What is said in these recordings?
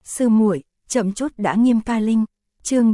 Sư muội, chậm chút đã nghiêm ca linh. Chương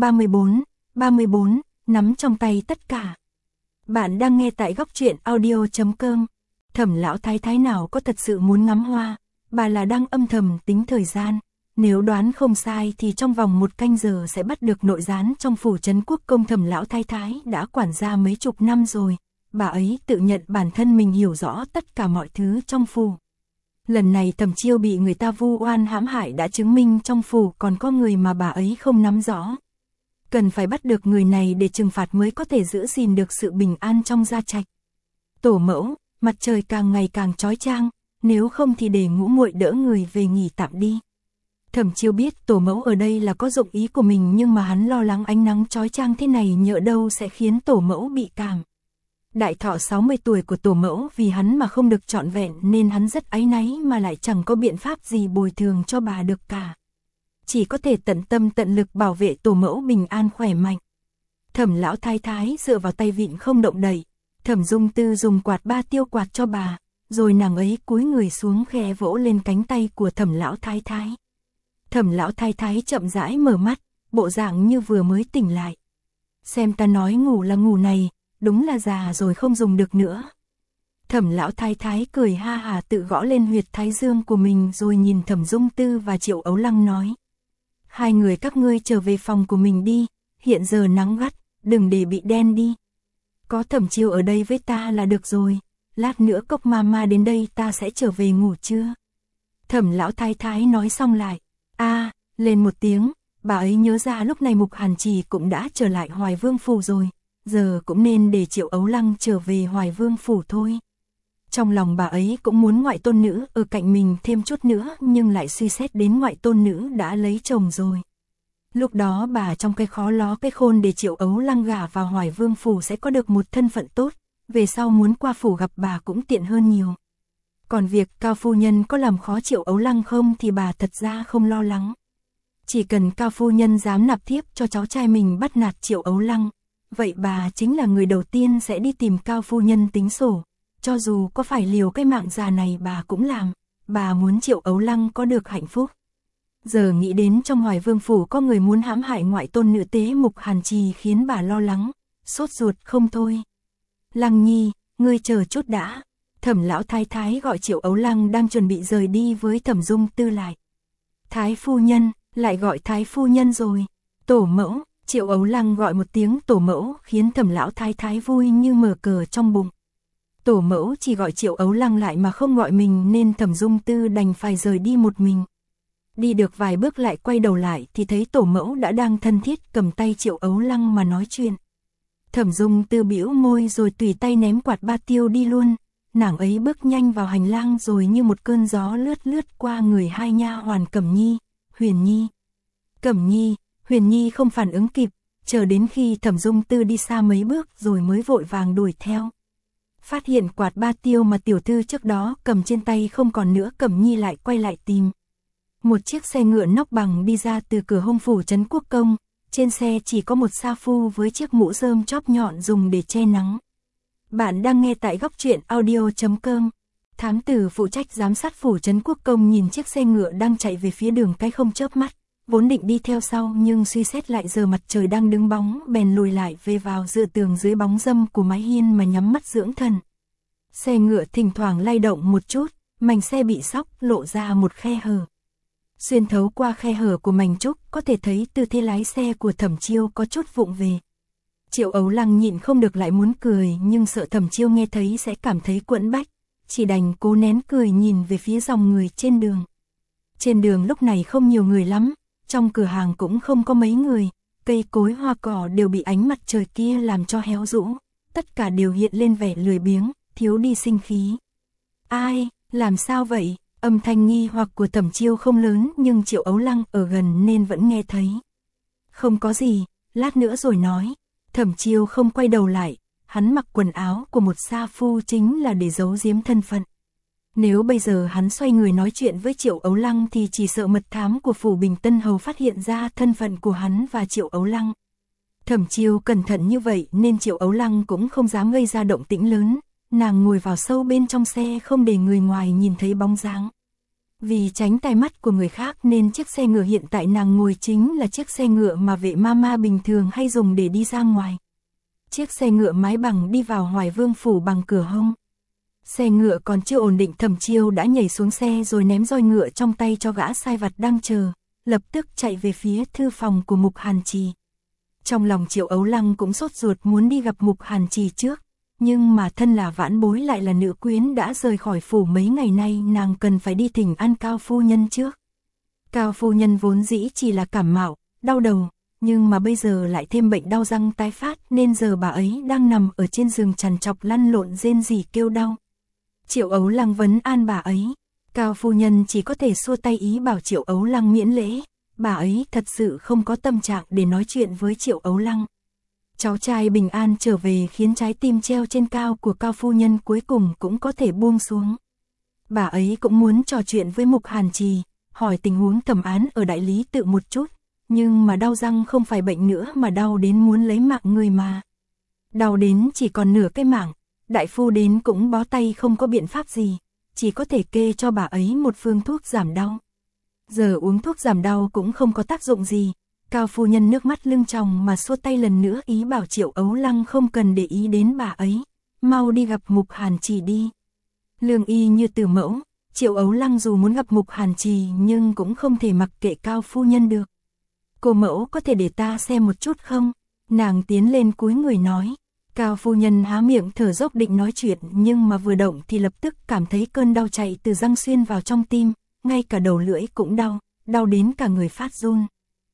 34, nắm trong tay tất cả. Bạn đang nghe tại góc truyện audio.com. Thẩm lão thái thái nào có thật sự muốn ngắm hoa, bà là đang âm thầm tính thời gian. Nếu đoán không sai thì trong vòng 1 canh giờ sẽ bắt được nội gián trong phủ trấn quốc công. Thẩm lão thái thái đã quản gia mấy chục năm rồi, bà ấy tự nhận bản thân mình hiểu rõ tất cả mọi thứ trong phủ. Lần này Thẩm Chiêu bị người ta vu oan hãm hại đã chứng minh trong phủ còn có người mà bà ấy không nắm rõ. Cần phải bắt được người này để trừng phạt mới có thể giữ gìn được sự bình an trong gia trạch. Tổ mẫu, mặt trời càng ngày càng chói chang, nếu không thì để ngũ muội đỡ người về nghỉ tạm đi. Thẩm Chiêu biết tổ mẫu ở đây là có dụng ý của mình, nhưng mà hắn lo lắng ánh nắng chói chang thế này nhỡ đâu sẽ khiến tổ mẫu bị cảm. Đại thọ 60 tuổi của tổ mẫu vì hắn mà không được trọn vẹn nên hắn rất áy náy mà lại chẳng có biện pháp gì bồi thường cho bà được cả. Chỉ có thể tận tâm tận lực bảo vệ tổ mẫu bình an khỏe mạnh. Thẩm lão thái thái dựa vào tay vịn không động đậy. Thẩm Dung Tư dùng quạt ba tiêu quạt cho bà, rồi nàng ấy cúi người xuống khẽ vỗ lên cánh tay của Thẩm lão thái thái. Thẩm lão thái thái chậm rãi mở mắt, bộ dạng như vừa mới tỉnh lại. Xem ta nói ngủ là ngủ này, đúng là già rồi không dùng được nữa. Thẩm lão thái thái cười ha hà tự gõ lên huyệt thái dương của mình rồi nhìn Thẩm Dung Tư và Triệu Ấu Lăng nói. Hai người các ngươi trở về phòng của mình đi, hiện giờ nắng gắt, đừng để bị đen đi. Có Thẩm Chiêu ở đây với ta là được rồi, lát nữa Cốc Mama đến đây ta sẽ trở về ngủ trưa. Thẩm lão thái thái nói xong lại, lên một tiếng, bà ấy nhớ ra lúc này Mục Hàn Trì cũng đã trở lại Hoài Vương phủ rồi, giờ cũng nên để Triệu Ấu Lăng trở về Hoài Vương phủ thôi. Trong lòng bà ấy cũng muốn ngoại tôn nữ ở cạnh mình thêm chút nữa, nhưng lại suy xét đến ngoại tôn nữ đã lấy chồng rồi. Lúc đó bà trong cái khó ló cái khôn để Triệu Ấu Lăng gả vào Hoài Vương phủ sẽ có được một thân phận tốt, về sau muốn qua phủ gặp bà cũng tiện hơn nhiều. Còn việc Cao phu nhân có làm khó Triệu Ấu Lăng không thì bà thật ra không lo lắng. Chỉ cần Cao phu nhân dám nạp thiếp cho cháu trai mình bắt nạt Triệu Ấu Lăng, vậy bà chính là người đầu tiên sẽ đi tìm Cao phu nhân tính sổ. Cho dù có phải liều cái mạng già này bà cũng làm, bà muốn Triệu Ấu Lăng có được hạnh phúc. Giờ nghĩ đến trong Hoài Vương phủ có người muốn hãm hại ngoại tôn nữ tế Mục Hàn Trì khiến bà lo lắng, sốt ruột không thôi. Lăng nhi, ngươi chờ chút đã. Thẩm lão thái thái gọi Triệu Ấu Lăng đang chuẩn bị rời đi với Thẩm Dung Tư lại. Thái phu nhân, lại gọi thái phu nhân rồi. Tổ mẫu, Triệu Ấu Lăng gọi một tiếng tổ mẫu khiến Thẩm lão thái thái vui như mở cờ trong bụng. Tổ mẫu chỉ gọi Triệu Ấu Lăng lại mà không gọi mình nên Thẩm Dung Tư đành phải rời đi một mình. Đi được vài bước lại quay đầu lại thì thấy tổ mẫu đã đang thân thiết cầm tay Triệu Ấu Lăng mà nói chuyện. Thẩm Dung Tư bĩu môi rồi tùy tay ném quạt ba tiêu đi luôn. Nàng ấy bước nhanh vào hành lang rồi như một cơn gió lướt qua người hai nha hoàn Cẩm Nhi, Huyền Nhi. Cẩm Nhi, Huyền Nhi không phản ứng kịp, chờ đến khi Thẩm Dung Tư đi xa mấy bước rồi mới vội vàng đuổi theo. Phát hiện quạt ba tiêu mà tiểu thư trước đó cầm trên tay không còn nữa, Cẩm Nhi lại quay lại tìm. Một chiếc xe ngựa nóc bằng đi ra từ cửa hông phủ trấn quốc công, trên xe chỉ có một sa phu với chiếc mũ rơm chóp nhọn dùng để che nắng. Bạn đang nghe tại góc truyện audio.com. Thám tử phụ trách giám sát phủ trấn quốc công nhìn chiếc xe ngựa đang chạy về phía đường cái không chớp mắt, vốn định đi theo sau nhưng suy xét lại giờ mặt trời đang đứng bóng bèn lùi lại về vào dựa tường dưới bóng râm của mái hiên mà nhắm mắt dưỡng thần. Xe ngựa thỉnh thoảng lay động một chút, mảnh xe bị xóc lộ ra một khe hở. Xuyên thấu qua khe hở của mảnh trúc có thể thấy tư thế lái xe của Thẩm Chiêu có chút vụng về. Triệu Ấu Lăng nhịn không được lại muốn cười nhưng sợ Thẩm Chiêu nghe thấy sẽ cảm thấy quẫn bách, chỉ đành cố nén cười nhìn về phía dòng người trên đường. Trên đường lúc này không nhiều người lắm, trong cửa hàng cũng không có mấy người, cây cối hoa cỏ đều bị ánh mặt trời kia làm cho héo rũ, tất cả đều hiện lên vẻ lười biếng, thiếu đi sinh khí. Ai, làm sao vậy? Âm thanh nghi hoặc của Thẩm Chiêu không lớn nhưng Triệu Ấu Lăng ở gần nên vẫn nghe thấy. Không có gì, lát nữa rồi nói. Thẩm Chiêu không quay đầu lại, hắn mặc quần áo của một sa phu chính là để giấu giếm thân phận. Nếu bây giờ hắn xoay người nói chuyện với Triệu Ấu Lăng thì chỉ sợ mật thám của phủ Bình Tân Hầu phát hiện ra thân phận của hắn và Triệu Ấu Lăng. Thẩm Chiêu cẩn thận như vậy nên Triệu Ấu Lăng cũng không dám gây ra động tĩnh lớn, nàng ngồi vào sâu bên trong xe không để người ngoài nhìn thấy bóng dáng. Vì tránh tai mắt của người khác nên chiếc xe ngựa hiện tại nàng ngồi chính là chiếc xe ngựa mà vệ mama bình thường hay dùng để đi ra ngoài. Chiếc xe ngựa mái bằng đi vào Hoài Vương phủ bằng cửa hông. Xe ngựa còn chưa ổn định, Thẩm Chiêu đã nhảy xuống xe rồi ném roi ngựa trong tay cho gã sai vặt đang chờ, lập tức chạy về phía thư phòng của Mục Hàn Trì. Trong lòng Triệu Ấu Lăng cũng sốt ruột muốn đi gặp Mục Hàn Trì trước, nhưng mà thân là vãn bối lại là nữ quyến đã rời khỏi phủ mấy ngày nay, nàng cần phải đi thỉnh an Cao phu nhân trước. Cao phu nhân vốn dĩ chỉ là cảm mạo, đau đầu, nhưng mà bây giờ lại thêm bệnh đau răng tái phát nên giờ bà ấy đang nằm ở trên giường trằn trọc lăn lộn rên rỉ kêu đau. Triệu Ấu Lăng vấn an bà ấy, Cao phu nhân chỉ có thể xua tay ý bảo Triệu Ấu Lăng miễn lễ, bà ấy thật sự không có tâm trạng để nói chuyện với Triệu Ấu Lăng. Cháu trai bình an trở về khiến trái tim treo trên cao của Cao phu nhân cuối cùng cũng có thể buông xuống. Bà ấy cũng muốn trò chuyện với Mục Hàn Trì, hỏi tình huống thẩm án ở đại lý tự một chút, nhưng mà đau răng không phải bệnh nữa mà đau đến muốn lấy mạng người mà. Đau đến chỉ còn nửa cái mạng, đại phu đến cũng bó tay không có biện pháp gì, chỉ có thể kê cho bà ấy một phương thuốc giảm đau. Giờ uống thuốc giảm đau cũng không có tác dụng gì, Cao phu nhân nước mắt lưng tròng mà xua tay lần nữa ý bảo Triệu Ấu Lăng không cần để ý đến bà ấy, mau đi gặp Mục Hàn Trì đi. Lương y như từ mẫu, Triệu Ấu Lăng dù muốn gặp Mục Hàn Trì nhưng cũng không thể mặc kệ Cao phu nhân được. Cô mẫu có thể để ta xem một chút không? Nàng tiến lên cúi người nói. Cao phu nhân há miệng thở dốc định nói chuyện nhưng mà vừa động thì lập tức cảm thấy cơn đau chạy từ răng xuyên vào trong tim, ngay cả đầu lưỡi cũng đau, đau đến cả người phát run.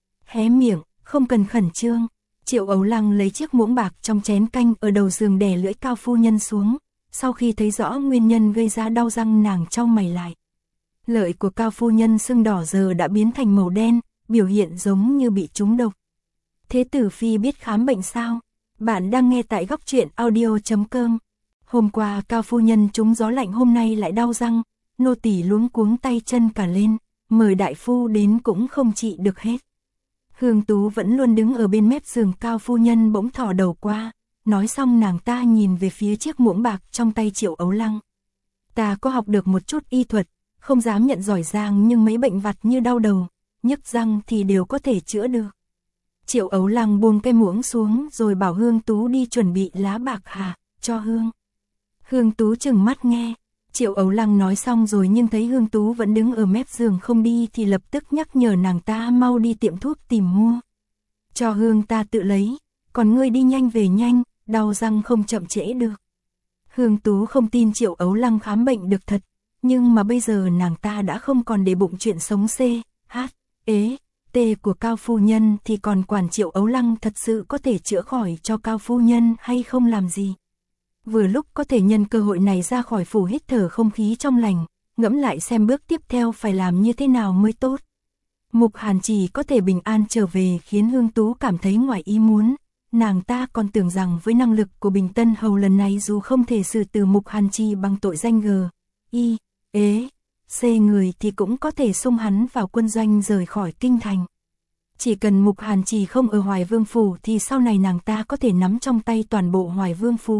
Hé miệng, không cần khẩn trương. Triệu Ấu Lăng lấy chiếc muỗng bạc trong chén canh ở đầu giường đè lưỡi Cao phu nhân xuống, sau khi thấy rõ nguyên nhân gây ra đau răng nàng chau mày lại. Lợi của Cao phu nhân sưng đỏ giờ đã biến thành màu đen, biểu hiện giống như bị trúng độc. Thế tử phi biết khám bệnh sao? Bạn đang nghe tại góc truyện audio.com. Hôm qua Cao phu nhân trúng gió lạnh, hôm nay lại đau răng, nô tỳ luống cuống tay chân cả lên, mời đại phu đến cũng không trị được hết. Hương Tú vẫn luôn đứng ở bên mép giường, Cao phu nhân bỗng thò đầu qua, nói xong nàng ta nhìn về phía chiếc muỗng bạc trong tay Triệu Ấu Lăng. Ta có học được một chút y thuật, không dám nhận giỏi giang nhưng mấy bệnh vặt như đau đầu, nhức răng thì đều có thể chữa được. Triệu Ấu Lăng buông cái muỗng xuống rồi bảo Hương Tú đi chuẩn bị lá bạc hà, cho Hương. Hương Tú chừng mắt nghe, Triệu Ấu Lăng nói xong rồi nhưng thấy Hương Tú vẫn đứng ở mép giường không đi thì lập tức nhắc nhở nàng ta mau đi tiệm thuốc tìm mua. Cho Hương ta tự lấy, còn ngươi đi nhanh về nhanh, đau răng không chậm trễ được. Hương Tú không tin Triệu Ấu Lăng khám bệnh được thật, nhưng mà bây giờ nàng ta đã không còn để bụng chuyện sống C, H, ế, T của Cao phu nhân thì còn quản Triệu Ấu Lăng thật sự có thể chữa khỏi cho Cao phu nhân hay không làm gì. Vừa lúc có thể nhân cơ hội này ra khỏi phủ hít thở không khí trong lành, ngẫm lại xem bước tiếp theo phải làm như thế nào mới tốt. Mục Hàn Trì có thể bình an trở về khiến Hương Tú cảm thấy ngoài ý muốn, nàng ta còn tưởng rằng với năng lực của Bình Tân Hầu lần này dù không thể xử tử Mục Hàn Trì bằng tội danh G, I, ế, C người thì cũng có thể xung hắn vào quân doanh rời khỏi kinh thành. Chỉ cần Mục Hàn Trì không ở Hoài Vương phủ thì sau này nàng ta có thể nắm trong tay toàn bộ Hoài Vương phủ.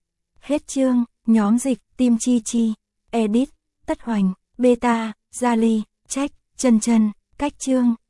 Hết chương, nhóm dịch, Tim Chi Chi, edit, Tất Hoành, Beta, Gia Ly, Trách, Chân Chân, cách chương.